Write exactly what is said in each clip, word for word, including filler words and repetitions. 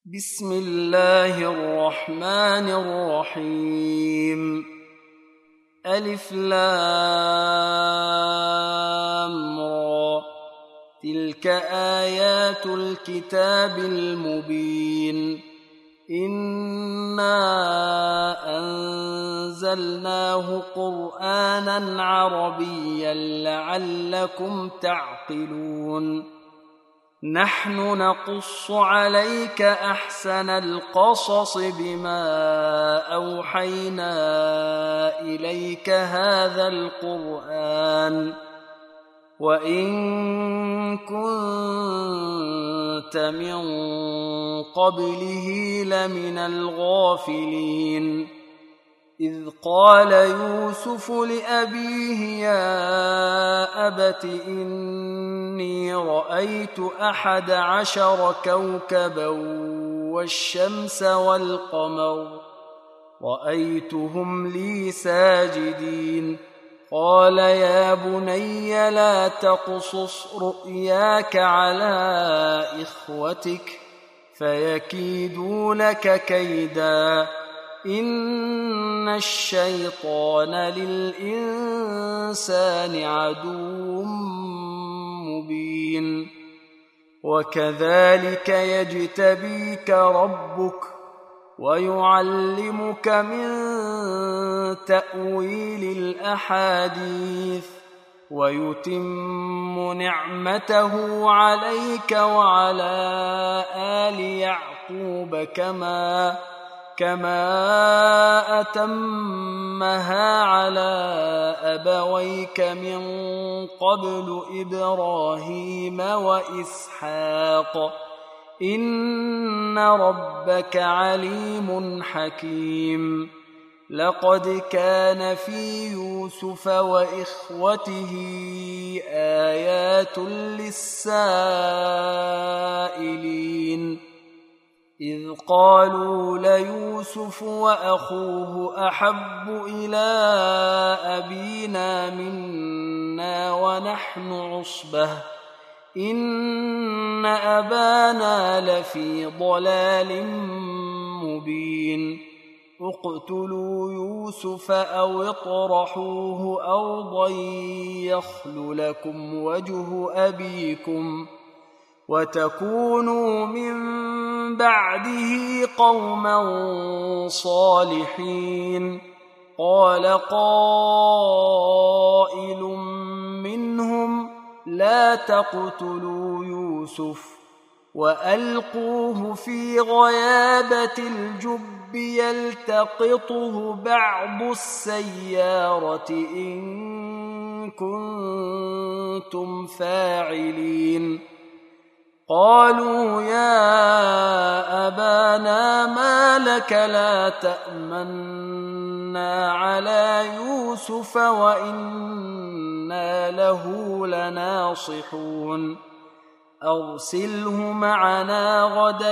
بسم الله الرحمن الرحيم. ألف لام را. تلك آيات الكتاب المبين. إنا أنزلناه قرآنا عربيا لعلكم تعقلون. نحن نقص عليك أحسن القصص بما أوحينا إليك هذا القرآن وإن كنت من قبله لمن الغافلين. إذ قال يوسف لأبيه يا أبت إني رأيت أحد عشر كوكبا والشمس والقمر رأيتهم لي ساجدين. قال يا بني لا تقصص رؤياك على إخوتك فيكيدوا لك كيدا إن الشيطان للإنسان عدو مبين. وكذلك يجتبيك ربك ويعلمك من تأويل الأحاديث ويتم نعمته عليك وعلى آل يعقوب كما كما أتمها على أبويك من قبل إبراهيم وإسحاق إن ربك عليم حكيم. لقد كان في يوسف وإخوته آيات للسائلين إذ قالوا ليوسف وأخوه أحب إلى أبينا منا ونحن عصبة إن أبانا لفي ضلال مبين. اقتلوا يوسف أو اطرحوه أرضا يخل لكم وجه أبيكم وتكونوا من بعده قوما صالحين. قال قائل منهم لا تقتلوا يوسف وألقوه في غيابة الجب يلتقطه بعض السيارة إن كنتم فاعلين. قالوا يا أبانا ما لك لا تأمنا على يوسف وإنا له لناصحون. أرسله معنا غدا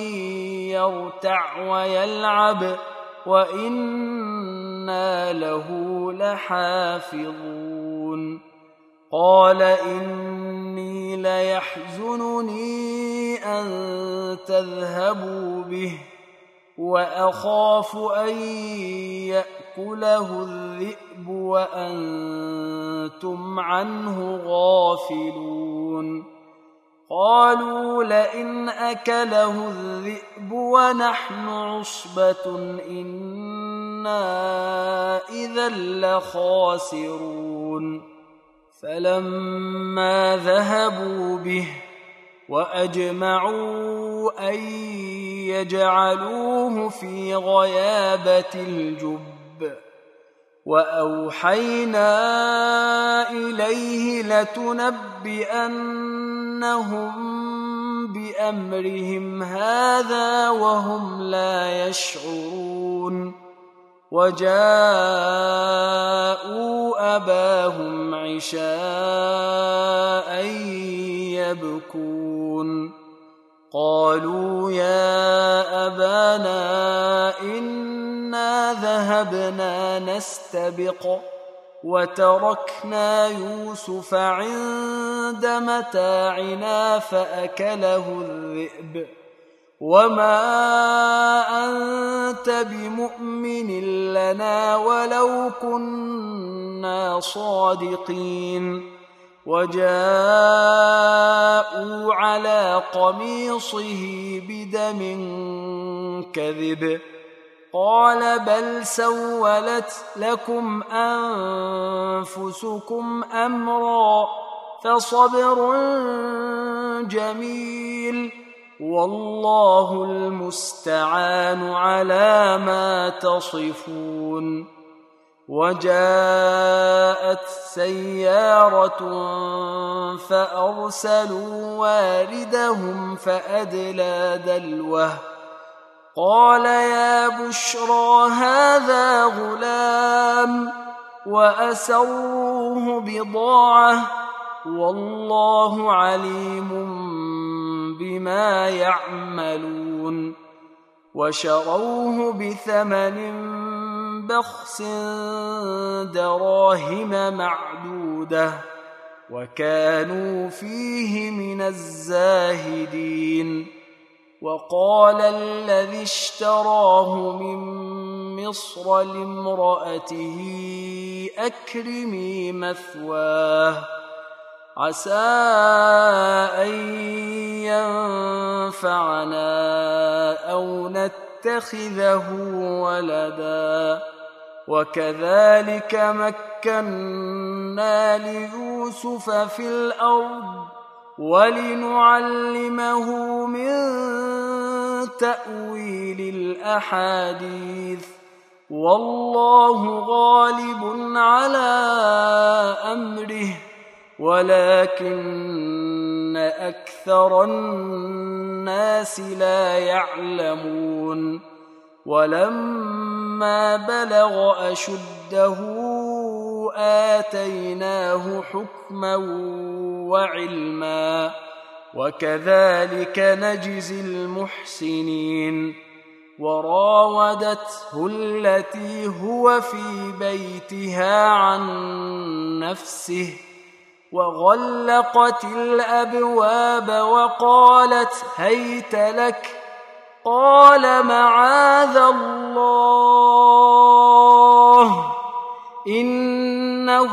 يرتع ويلعب وإنا له لحافظون. قال إني ليحزنني أن تذهبوا به وأخاف أن يأكله الذئب وأنتم عنه غافلون. قالوا لئن أكله الذئب ونحن عصبة إنا إذا لخاسرون. فلما ذهبوا به وأجمعوا أن يجعلوه في غيابة الجب وأوحينا إليه لتنبئنهم بأمرهم هذا وهم لا يشعرون. وجاءوا أباهم عشاء يبكون. قالوا يا أبانا إنا ذهبنا نستبق وتركنا يوسف عند متاعنا فأكله الذئب وما أنت بمؤمن لنا ولو كنا صادقين وجاءوا على قميصه بدم كذب قال بل سولت لكم أنفسكم أمرا فصبر جميل والله المستعان على ما تصفون. وجاءت سيارة فأرسلوا واردهم فأدلى دلوه قال يا بشرى هذا غلام وأسروه بضاعة والله عليم بما يعملون. وشروه بثمن بخس دراهم معدودة وكانوا فيه من الزاهدين. وقال الذي اشتراه من مصر لامرأته أكرمي مثواه عسى أن ينفعنا أو نتخذه ولدا وكذلك مكنا ليوسف في الأرض ولنعلمه من تأويل الأحاديث والله غالب على أمره ولكن أكثر الناس لا يعلمون. ولما بلغ أشده آتيناه حكما وعلما وكذلك نجزي المحسنين. وراودته التي هو في بيتها عن نفسه وغلقت الأبواب وقالت هيت لك قال معاذ الله إنه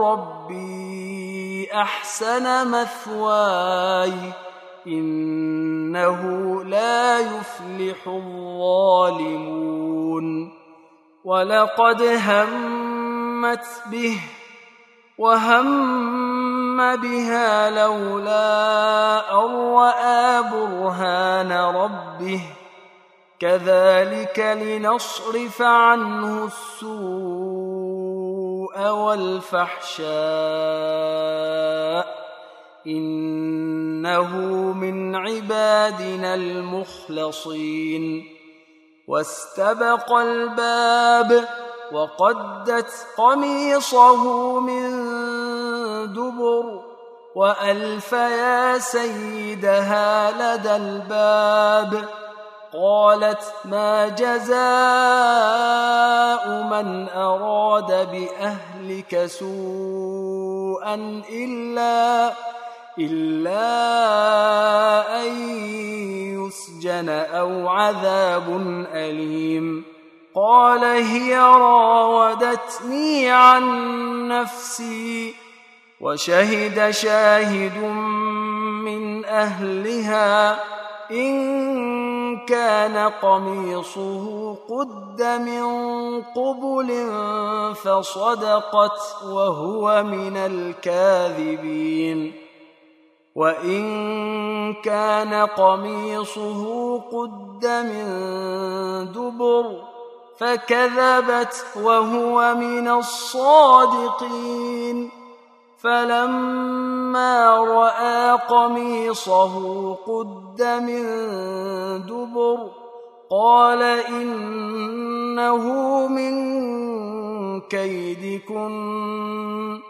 ربي أحسن مثواي إنه لا يفلح الظالمون. ولقد همت به وهم بها لولا أن رأى برهان ربه كذلك لنصرف عنه السوء والفحشاء إنه من عبادنا المخلصين. واستبق الباب وقدت قميصه من دبر وألف يا سيدها لدى الباب قالت ما جزاء من أراد بأهلك سوءا إلا إلا أن يسجن أو عذاب أليم. قال هي راودتني عن نفسي وشهد شاهد من أهلها إن كان قميصه قد من قبل فصدقت وهو من الكاذبين وإن كان قميصه قد من دبر فكذبت وهو من الصادقين. فلما رأى قميصه قد من دبر قال إنه من كيدكن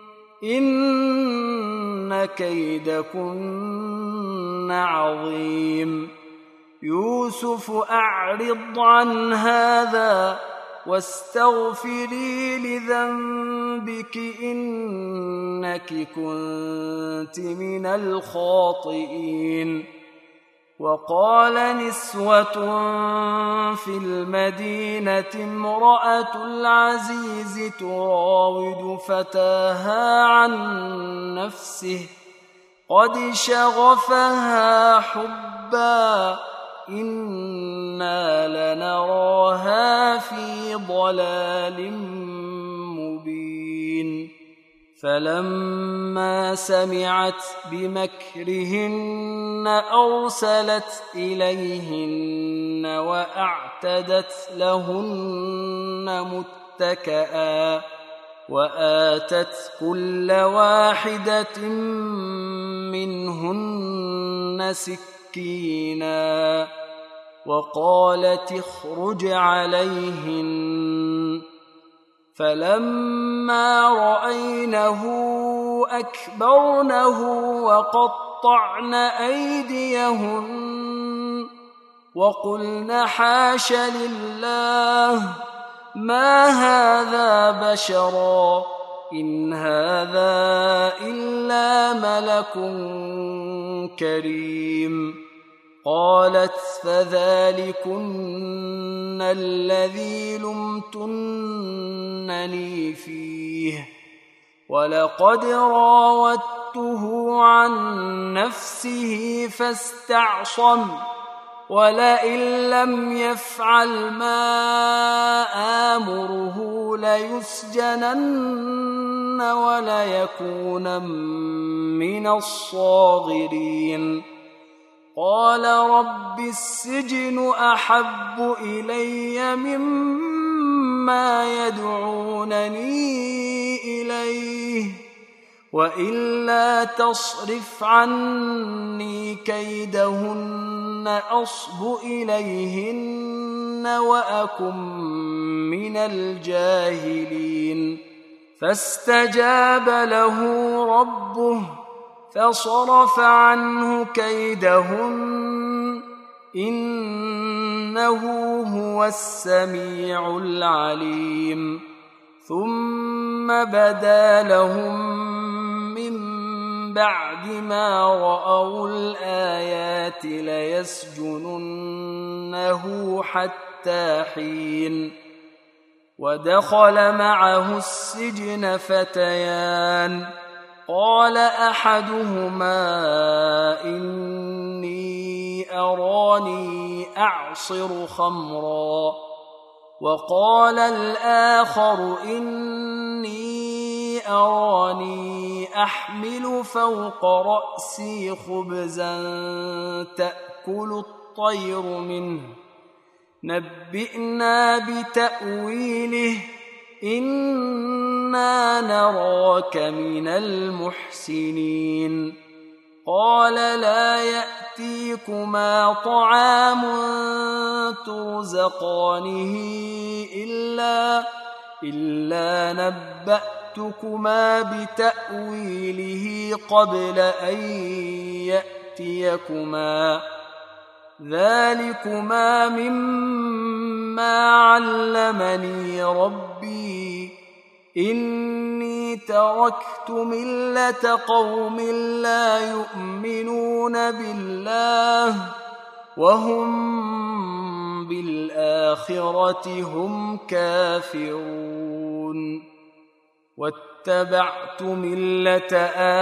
إن كيدكن عظيم. يوسف أعرض عن هذا واستغفري لذنبك إنك كنت من الخاطئين. وقال نسوة في المدينة امرأة العزيز تراود فتاها عن نفسه قد شغفها حبا إنا لنراها في ضلال مبين فلما سمعت بمكرهن أرسلت إليهن وأعتدت لهن متكئا وآتت كل واحدة منهن سكينا وقالت اخرج عليهن فلما رأينه أكبرنه وقطعن أيديهن وقلن حاش لله ما هذا بشرا إن هذا إلا ملك كريم قالت فذلكن الذي لمتنني فيه ولقد راودته عن نفسه فاستعصم ولئن لم يفعل ما آمره ليسجنن وليكون من الصاغرين قال رب السجن أحب إلي مما يدعونني إليه وإلا تصرف عني كيدهن أصب إليهن وأكن من الجاهلين فاستجاب له ربه فصرف عنه كيدهن إنه هو السميع العليم ثم بدا لهم من بعد ما رأوا الآيات ليسجننه حتى حين ودخل معه السجن فتيان قال أحدهما إني أراني أعصر خمرا وقال الآخر إني أراني أحمل فوق رأسي خبزا تأكل الطير منه نبئنا بتأويله إنا نراك من المحسنين قال لا يأتيكما طعام ترزقانه إلا, إلا نبأتكما بتأويله قبل أن يأتيكما ذلكما مما علمني ربي إني تركت ملة قوم لا يؤمنون بالله وهم بالآخرة هم كافرون واتبعت ملة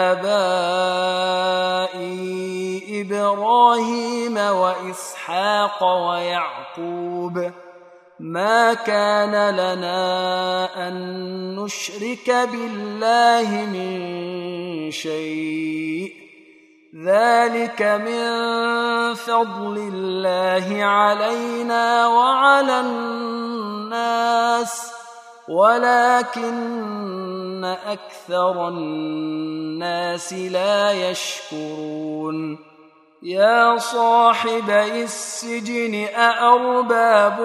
آبائي إبراهيم وإسحاق ويعقوب ما كان لنا أن نشرك بالله من شيء ذلك من فضل الله علينا وعلى الناس ولكن أكثر الناس لا يشكرون يا صاحبي السجن أأرباب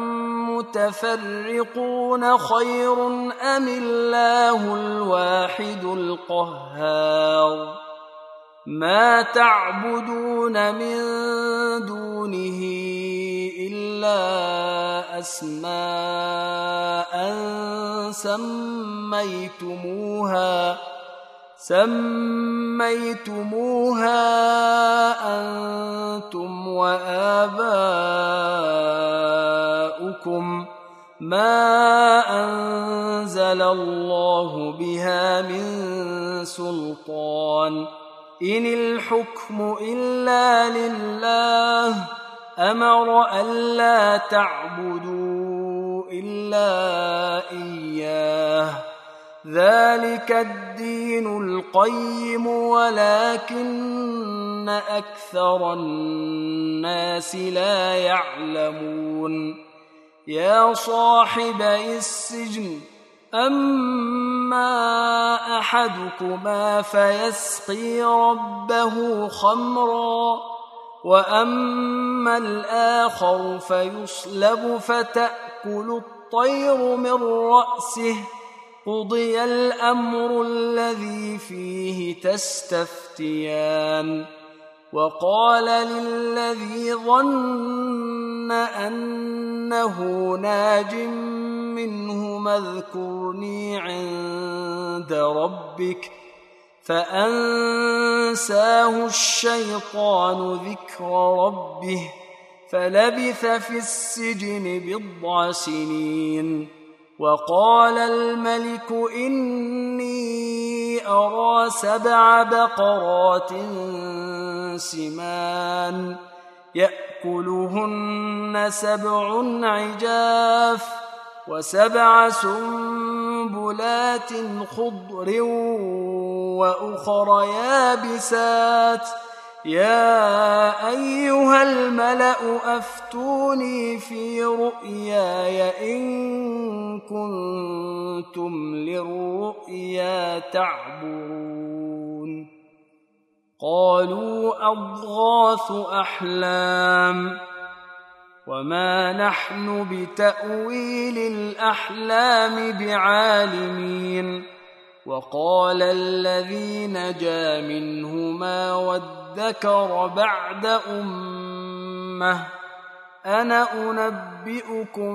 متفرقون خير أم الله الواحد القهار ما تعبدون من دونه إلا أسماء سميتموها سميتموها أنتم وآباؤكم ما أنزل الله بها من سلطان إن الحكم إلا لله أمر ألا تعبدوا إلا إياه ذلك الدين القيم ولكن أكثر الناس لا يعلمون يا صاحبي السجن أما أحدكما فيسقي ربه خمرا وأما الآخر فيصلب فتأكل الطير من رأسه قضي الأمر الذي فيه تستفتيان وقال للذي ظن أنه ناج منهما اذكرني عند ربك فأنساه الشيطان ذكر ربه فلبث في السجن بضع سنين وقال الملك إني أرى سبع بقرات سمان يأكلهن سبع عجاف وسبع سنبلات خضر وأخر يابسات يا أيها الملأ أفتوني في رؤياي إن كنتم للرؤيا تعبرون قالوا أضغاث أحلام وما نحن بتأويل الأحلام بعالمين وقال الذي نجا منهما وادكر بعد أمة أنا أنبئكم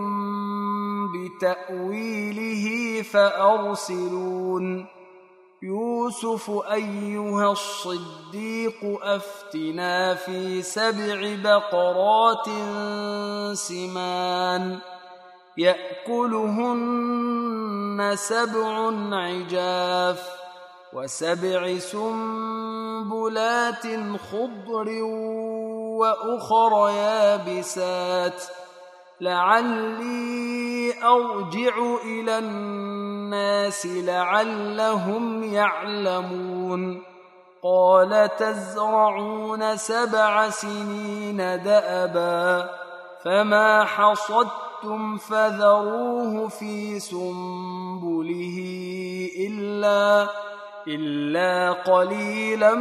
بتأويله فأرسلون يوسف أيها الصديق أفتنا في سبع بقرات سمان يأكلهن سبع عجاف وسبع سنبلات خضر وأخر يابسات لعلي أرجع إلى الناس لعلهم يعلمون قال تزرعون سبع سنين دأبا فما حصدتم فذروه في سنبله إلا, إلا قليلا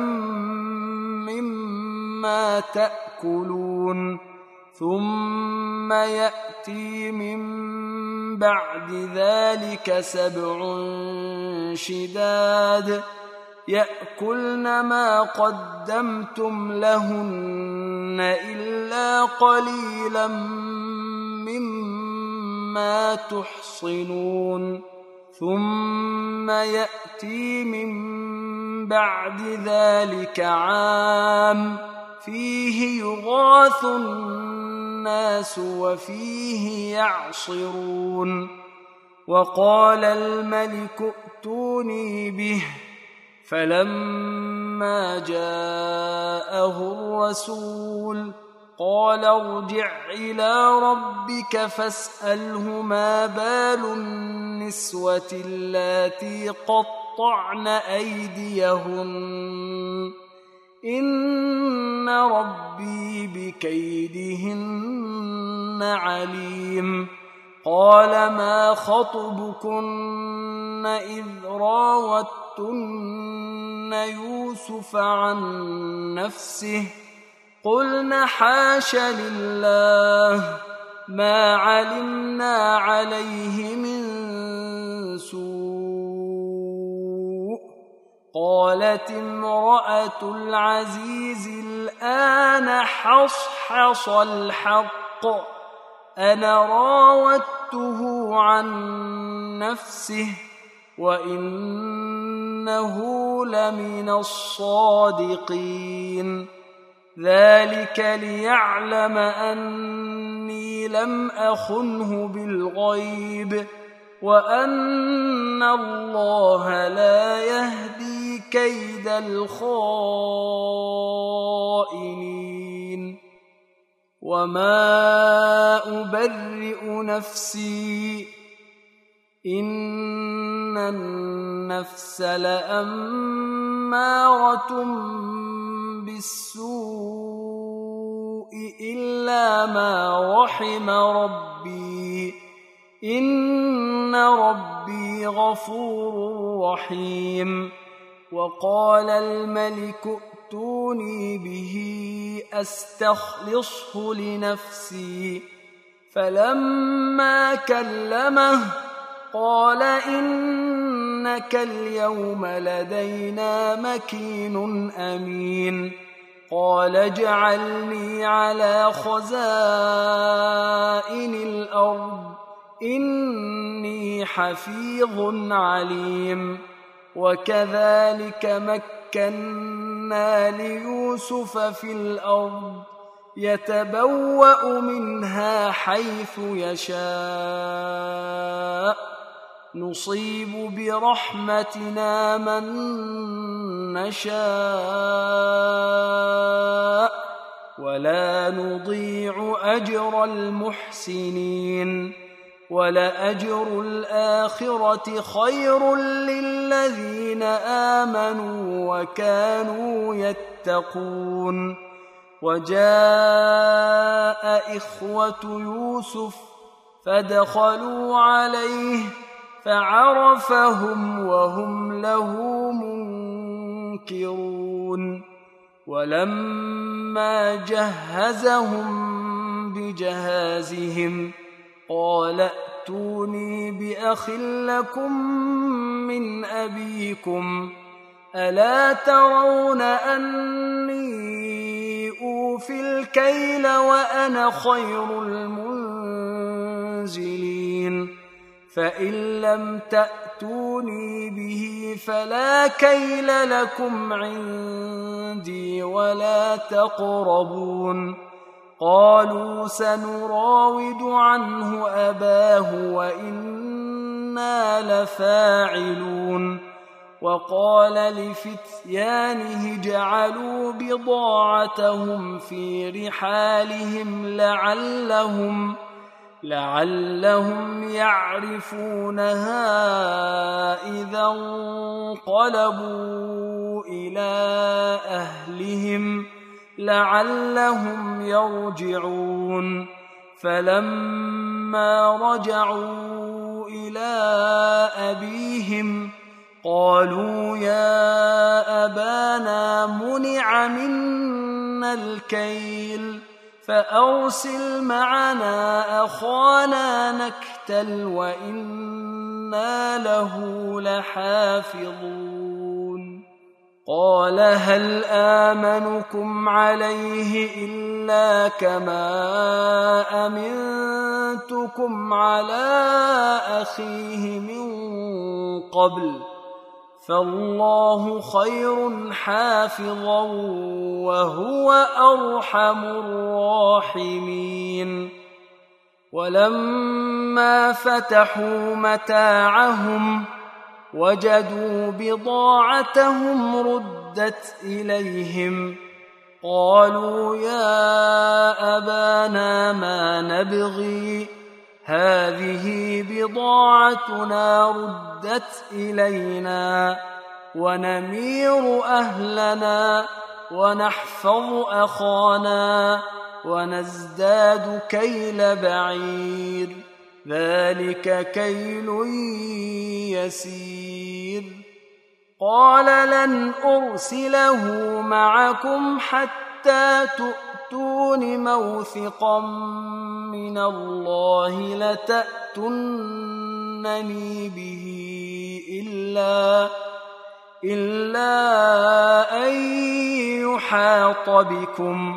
مما تأكلون ثم يأتي من بعد ذلك سبع شداد يأكلن ما قدمتم لهن إلا قليلا مما تحصنون ثم يأتي من بعد ذلك عام فيه يغاث الناس وفيه يعصرون وقال الملك ائتوني به فلما جاءه الرسول قال ارجع إلى ربك فاسأله ما بال النسوة اللاتي قطعن أيديهن إن ربي بكيدهن عليم قال ما خطبكن إذ راوتن يوسف عن نفسه قلن حاش لله ما علمنا عليه من سوء قالت امرأة العزيز الآن حصحص الحق أنا راودته عن نفسه وإن إنه لمن الصادقين. ذلك ليعلم أني لم أخنه بالغيب وأن الله لا يهدي كيد الخائنين. وما أبرئ نفسي إن النفس لأمارة بالسوء إلا ما رحم ربي إن ربي غفور رحيم. وقال الملك ائتوني به أستخلصه لنفسي. فلما كلمه قال إنك اليوم لدينا مكين أمين. قال اجعلني على خزائن الأرض إني حفيظ عليم. وكذلك مكنا ليوسف في الأرض يتبوأ منها حيث يشاء نصيب برحمتنا من نشاء ولا نضيع أجر المحسنين. ولأجر الآخرة خير للذين آمنوا وكانوا يتقون. وجاء إخوة يوسف فدخلوا عليه فعرفهم وهم له منكرون. ولما جهزهم بجهازهم قال ائتوني بأخ لكم من أبيكم ألا ترون أني أوفي الكيل وأنا خير المنزلين. فإن لم تأتوني به فلا كيل لكم عندي ولا تقربون. قالوا سنراود عنه أباه وإنا لفاعلون. وقال لفتيانه اجعلوا بضاعتهم في رحالهم لعلهم لعلهم يعرفونها إذا انقلبوا إلى أهلهم لعلهم يرجعون. فلما رجعوا إلى أبيهم قالوا يا أبانا منع منا الكيل فأرسل معنا أخانا نكتل وإنا له لحافظون. قال هل آمنكم عليه إلا كما أمنتكم على أخيه من قبل فالله خير حافظا وهو أرحم الراحمين. ولما فتحوا متاعهم وجدوا بضاعتهم ردت إليهم قالوا يا أبانا ما نبغي هذه بضاعتنا ردت إلينا ونمير أهلنا ونحفظ أخانا ونزداد كيل بعير ذلك كيل يسير. قال لن أرسله معكم حتى تؤتون موثقا من الله لتأتونني به إلا, إلا أن يحاط بكم.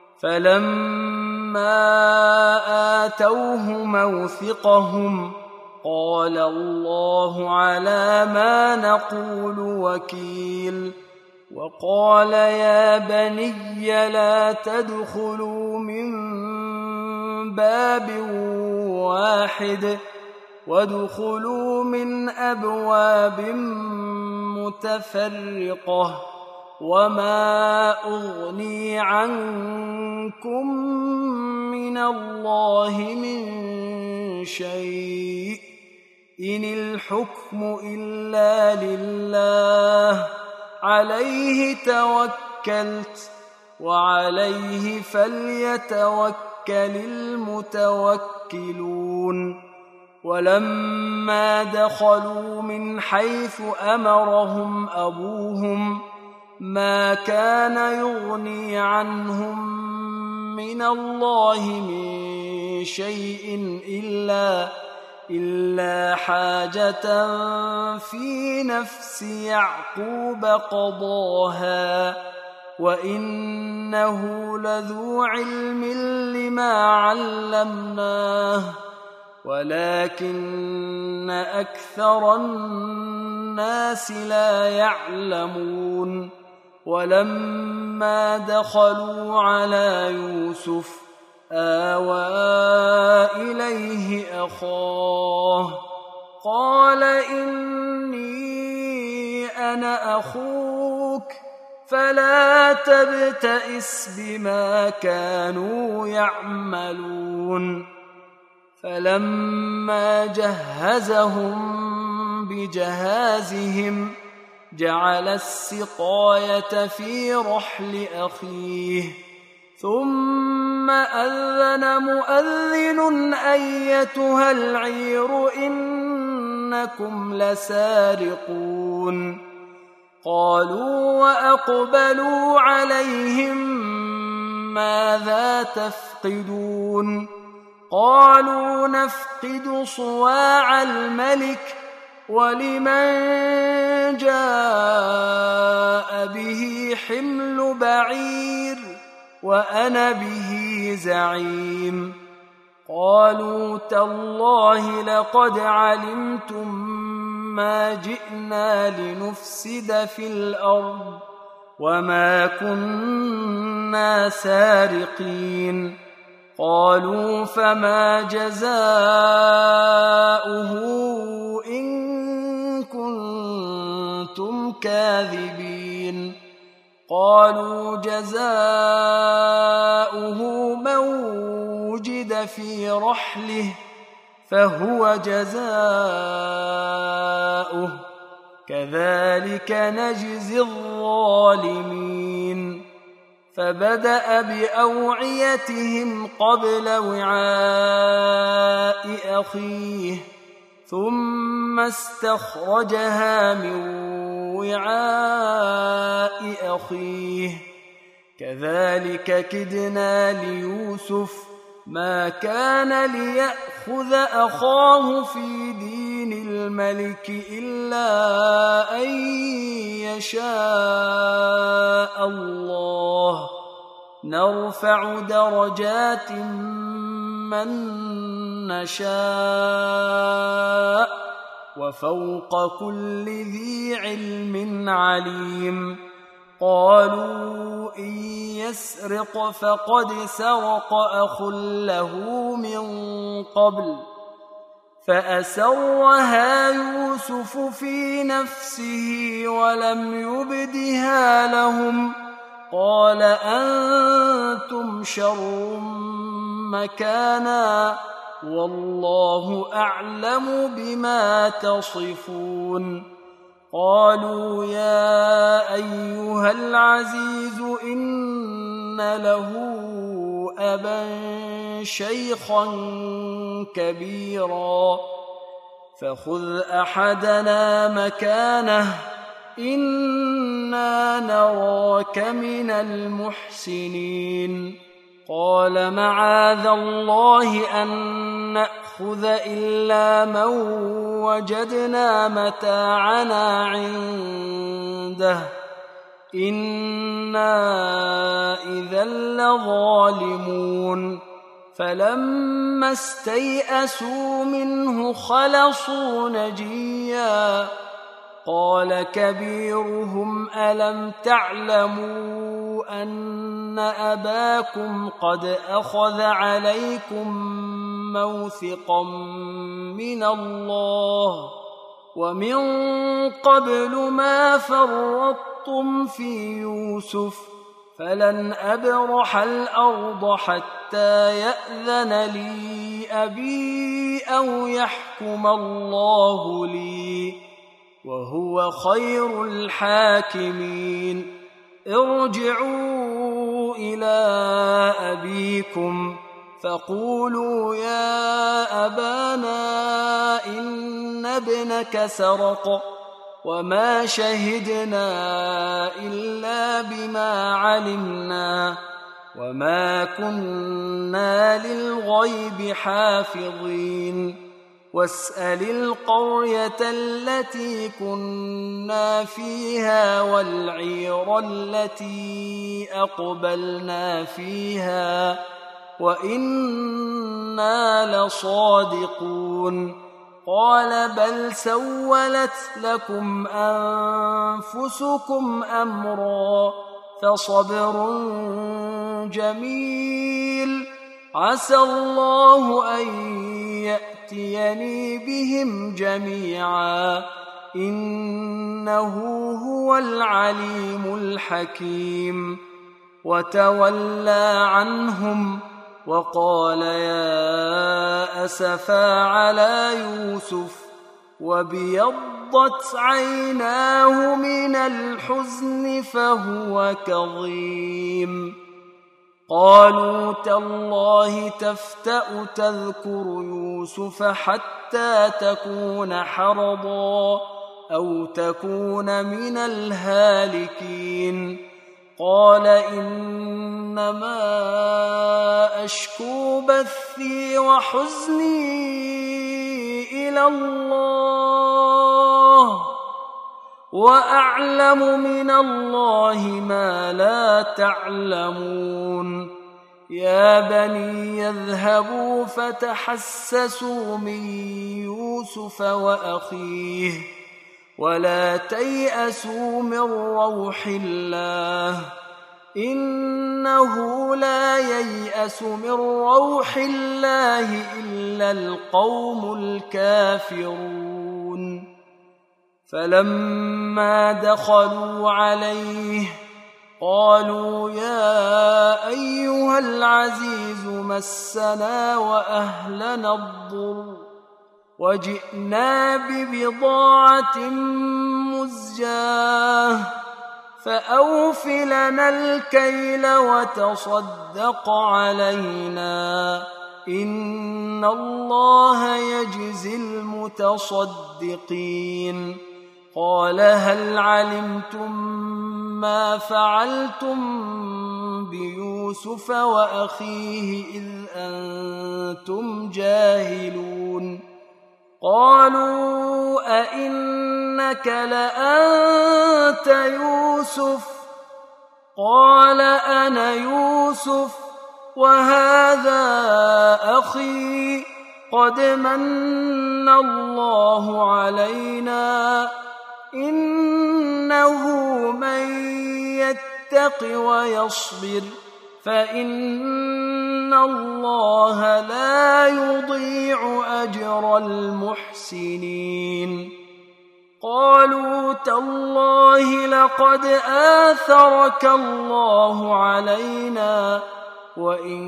فلما آتوه موثقهم قال الله على ما نقول وكيل وقال يا بني لا تدخلوا من باب واحد وادخلوا من أبواب متفرقة وما أغني عنكم من الله من شيء إن الحكم إلا لله عليه توكلت وعليه فليتوكل المتوكلون ولما دخلوا من حيث أمرهم أبوهم ما كان يغني عنهم من الله من شيء إلا إلا حاجة في نفس يعقوب قضاها وإنه لذو علم لما علمناه ولكن أكثر الناس لا يعلمون ولما دخلوا على يوسف آوى إليه أخاه قال إني أنا أخوك فلا تبتئس بما كانوا يعملون فلما جهزهم بجهازهم جعل السقاية في رحل أخيه ثم أذن مؤذن أيتها العير إنكم لسارقون قالوا وأقبلوا عليهم ماذا تفقدون قالوا نفقد صواع الملك ولمن جاء به حمل بعير وأنا به زعيم قالوا تالله لقد علمتم ما جئنا لنفسد في الأرض وما كنا سارقين قالوا فما جزاؤه إن كنتم كاذبين قالوا جزاؤه من وجد في رحله فهو جزاؤه كذلك نجزي الظالمين فبدأ بأوعيتهم قبل وعاء أخيه ثم استخرجها من وعاء أخيه كذلك كدنا ليوسف ما كان ليأخذ أخاه في دين الملك إلا أن يشاء الله نرفع درجات من نشاء وفوق كل ذي علم عليم قالوا إن يسرق فقد سرق أخ له من قبل فأسرها يوسف في نفسه ولم يبدها لهم قال أنتم شر مكانا والله أعلم بما تصفون قالوا يا أيها العزيز إن له أبا شيخا كبيرا فخذ أحدنا مكانه إنا نراك من المحسنين قال معاذ الله أن نأخذ إلا من وجدنا متاعنا عنده إنا إذا لظالمون فلما استيئسوا منه خلصوا نجيا قال كبيرهم ألم تعلموا أن أباكم قد أخذ عليكم موثقا من الله ومن قبل ما فرطتم في يوسف فلن أبرح الأرض حتى يأذن لي أبي أو يحكم الله لي وهو خير الحاكمين ارجعوا إلى أبيكم فقولوا يا أبانا إن ابنك سرق وما شهدنا إلا بما علمنا وما كنا للغيب حافظين واسأل القرية التي كنا فيها والعير التي أقبلنا فيها وإنا لصادقون قال بل سولت لكم أنفسكم أمرا فصبر جميل عسى الله أن يأتيني بهم جميعا إنه هو العليم الحكيم وتولى عنهم وقال يا أسفا على يوسف وابيضت عيناه من الحزن فهو كظيم قالوا تالله تفتأ تذكر يوسف حتى تكون حرضا أو تكون من الهالكين قال إنما أشكو بثي وحزني إلى الله وأعلم من الله ما لا تعلمون يا بني يذهبوا فتحسسوا من يوسف وأخيه ولا تيأسوا من روح الله إنه لا ييأس من روح الله إلا القوم الكافرون فلما دخلوا عليه قالوا يا أيها العزيز مسنا وأهلنا الضر وجئنا ببضاعة مزجاة فأوف لنا الكيل وتصدق علينا إن الله يجزي المتصدقين قال هل علمتم ما فعلتم بيوسف وأخيه إذ أنتم جاهلون قالوا أئنك لأنت يوسف قال أنا يوسف وهذا أخي قد من الله علينا إنه من يتق ويصبر فإن الله لا يضيع أجر المحسنين قالوا تالله لقد آثرك الله علينا وإن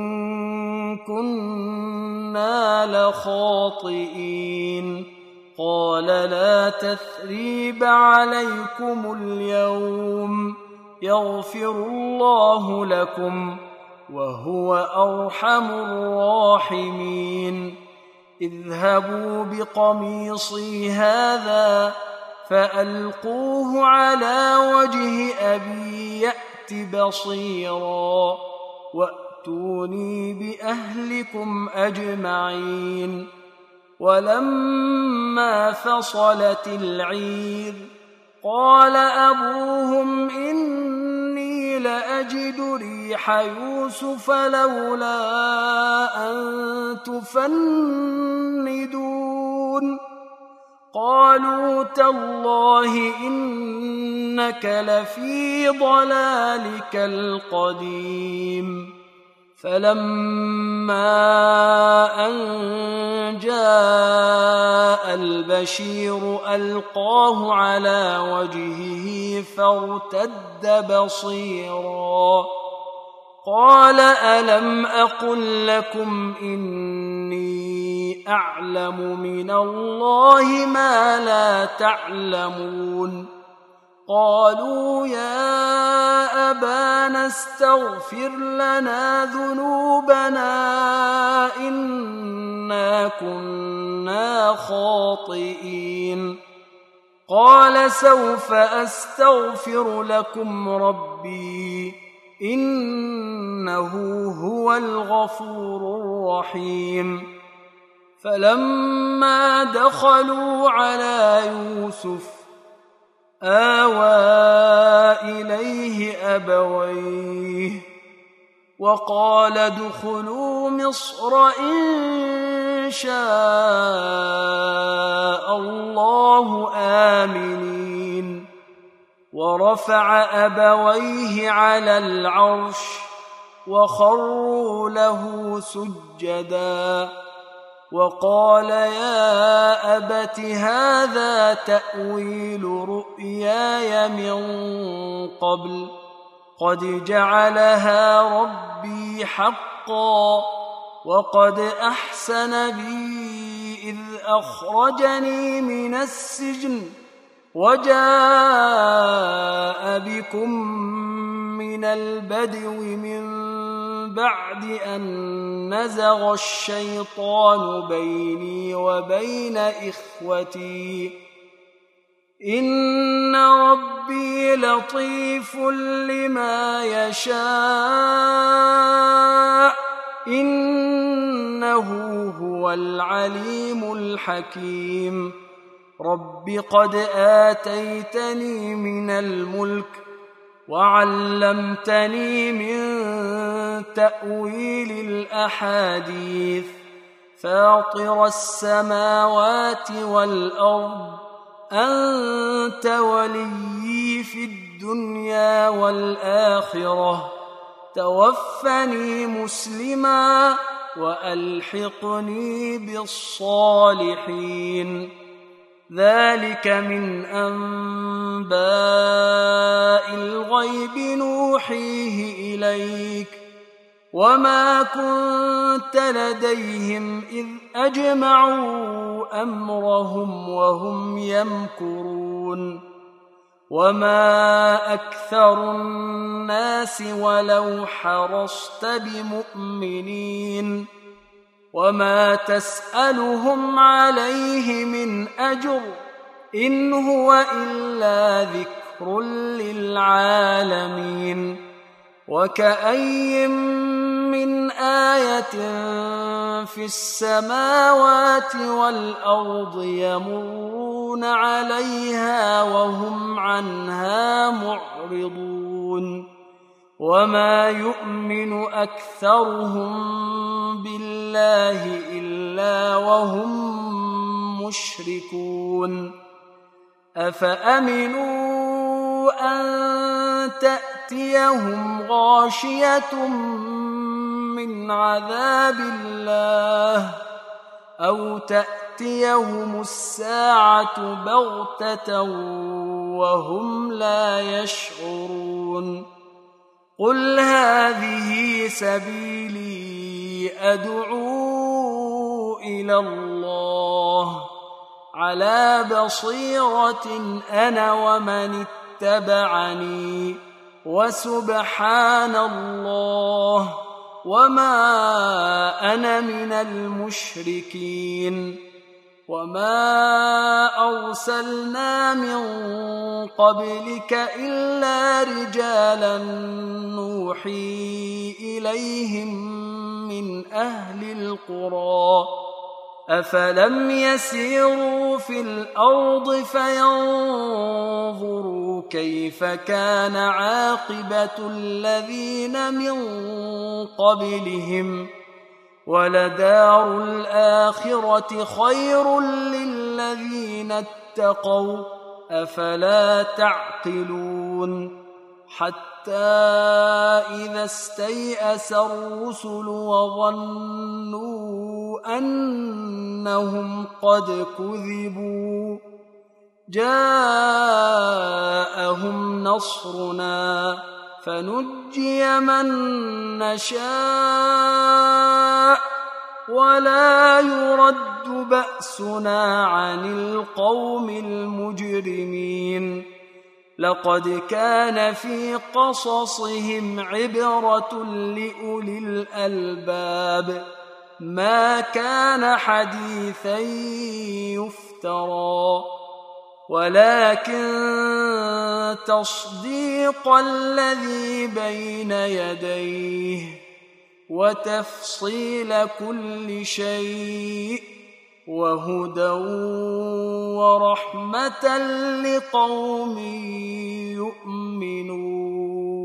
كنا لخاطئين قال لا تثريب عليكم اليوم يغفر الله لكم وهو أرحم الراحمين اذهبوا بقميصي هذا فألقوه على وجه أبي يأت بصيرا وأتوني بأهلكم أجمعين ولما فصلت العير قال أبوهم إني إني لأجد ريح يوسف لولا أن تفندون قالوا تالله إنك لفي ضلالك القديم فلما أن جاء البشير ألقاه على وجهه فارتد بصيرا قال ألم أقل لكم إني أعلم من الله ما لا تعلمون قالوا يا أبانا استغفر لنا ذنوبنا إنا كنا خاطئين قال سوف أستغفر لكم ربي إنه هو الغفور الرحيم فلما دخلوا على يوسف آوى إليه أبويه وقال ادخلوا مصر إن شاء الله آمنين ورفع أبويه على العرش وخروا له سجدا وقال يا أبت هذا تأويل رؤياي من قبل قد جعلها ربي حقا وقد أحسن بي إذ أخرجني من السجن وجاء بكم من البدو من بعد أن نزغ الشيطان بيني وبين إخوتي إن ربي لطيف لما يشاء إنه هو العليم الحكيم رب قد آتيتني من الملك وعلمتني من تأويل الأحاديث فاطر السماوات والأرض أنت وليي في الدنيا والآخرة توفني مسلما وألحقني بالصالحين ذلك من أنباء الغيب نوحيه إليك وما كنت لديهم إذ أجمعوا أمرهم وهم يمكرون وما أكثر الناس ولو حرصت بمؤمنين وما تسألهم عليه من أجر إن هو إلا ذكر للعالمين وكأي من آية في السماوات والأرض يمرون عليها وهم عنها معرضون وما يؤمن أكثرهم بالله إلا وهم مشركون أفأمنوا أن تأتيهم غاشية من عذاب الله أو تأتيهم الساعة بغتة وهم لا يشعرون قل هذه سبيلي أدعو إلى الله على بصيرة أنا ومن اتبعني وسبحان الله وما أنا من المشركين وما أرسلنا من قبلك إلا رجالا نوحي إليهم من أهل القرى أفلم يسيروا في الأرض فينظروا كيف كان عاقبة الذين من قبلهم ولدار الآخرة خير للذين اتقوا أفلا تعقلون حتى إذا استيأس الرسل وظنوا أنهم قد كذبوا جاءهم نصرنا فنجي من نشاء ولا يرد بأسنا عن القوم المجرمين لقد كان في قصصهم عبرة لأولي الألباب ما كان حديثا يفترى ولكن تصديق الذي بين يديه وتفصيل كل شيء وهدى ورحمة لقوم يؤمنون